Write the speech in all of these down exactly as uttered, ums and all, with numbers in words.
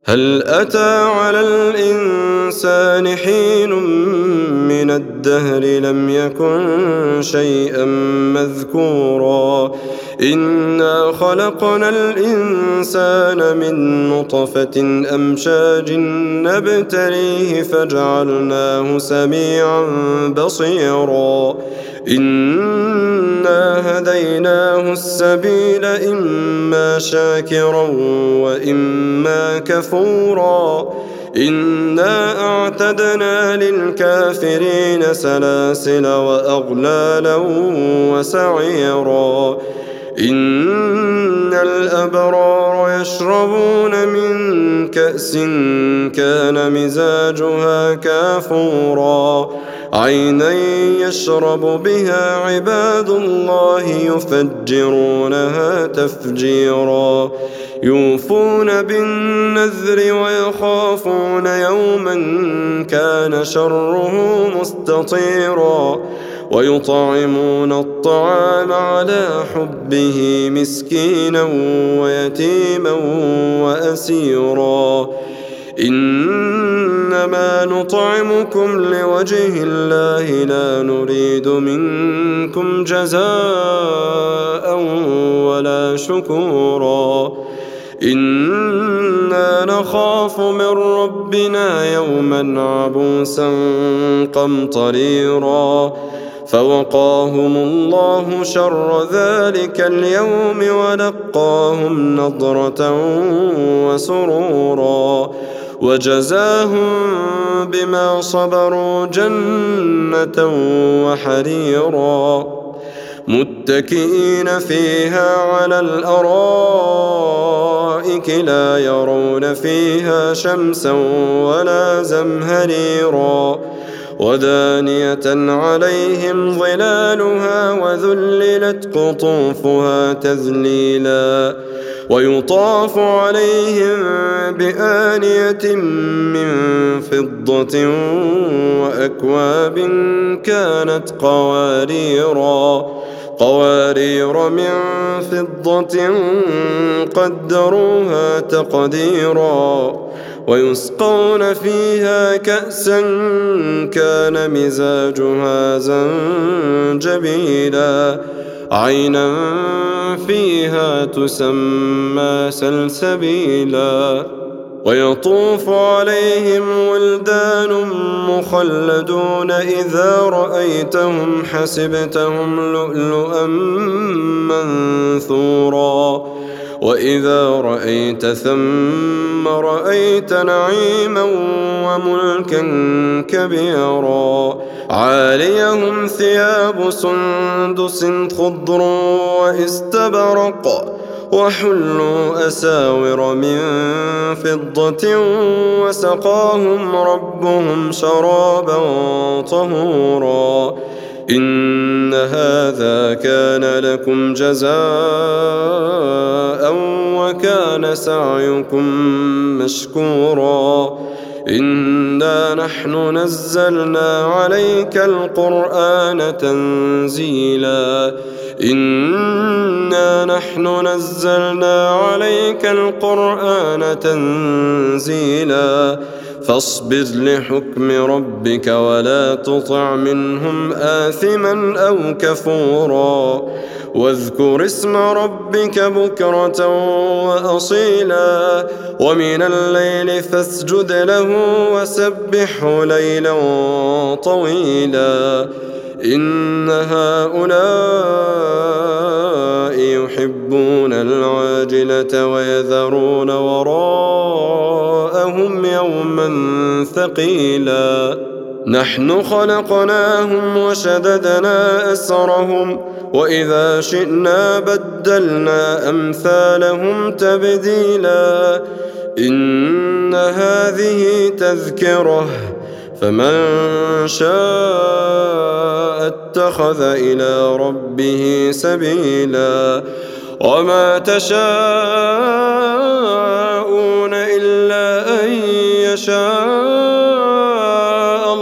هل أتى على الإنسان حين من الدهر لم يكن شيئا مذكورا إنا خلقنا الإنسان من نطفة أمشاج نبتليه فجعلناه سميعا بصيرا إنا هديناه السبيل إما شاكرا وإما كفورا إنا أعتدنا للكافرين سلاسل وأغلالا وسعيرا إن الأبرار يشربون من كأس كان مزاجها كافورا عينا يشرب بها عباد الله يفجرونها تفجيرا يوفون بالنذر ويخافون يوما كان شره مستطيرا ويطعمون الطعام على حبه مسكينا ويتيما وأسيرا إنما نطعمكم لوجه الله لا نريد منكم جزاء ولا شكورا إنا نخاف من ربنا يوما عبوسا قمطريرا فوقاهم الله شر ذلك اليوم ولقاهم نضرة وسرورا وجزاهم بما صبروا جنة وحريرا متكئين فيها على الأرائك لا يرون فيها شمسا ولا زمهريرا ودانية عليهم ظلالها وذللت قطوفها تذليلا ويطاف عليهم بآنية من فضة وأكواب كانت قواريرا قوارير من فضة قدروها تقديرا ويسقون فيها كأسا كان مزاجها زنجبيلا عينا فيها تسمى سلسبيلا ويطوف عليهم ولدان مخلدون إذا رأيتهم حسبتهم لؤلؤا منثورا وإذا رأيت ثم رأيت نعيما وملكا كبيرا عاليهم ثياب سندس خضر واستبرق وحلوا أساور من فضة وسقاهم ربهم شرابا طهورا إن هذا كان لكم جزاء وكان سعيكم مشكورا إنا نحن نزلنا عليك القرآن تنزيلا إنا نحن نزلنا عليك القرآن تنزيلا فاصبر لحكم ربك ولا تطع منهم آثما أو كفورا واذكر اسم ربك بكرة وأصيلا ومن الليل فاسجد له وسبحه ليلا طويلا إن هؤلاء يحبون العاجلة ويذرون وراءهم يوما ثقيلا نحن خلقناهم وشددنا أسرهم وإذا شئنا بدلنا أمثالهم تبديلا إن هذه تذكرة فمن شاء اتخذ إلى ربه سبيلا وما تشاءون إلا أن يشاء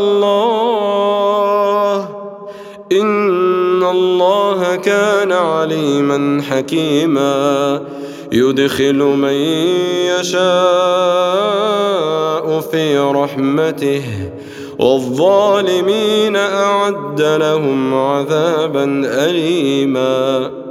الله إن الله كان عليما حكيما يدخل من يشاء في رحمته والظالمين أعد لهم عذابا أليما.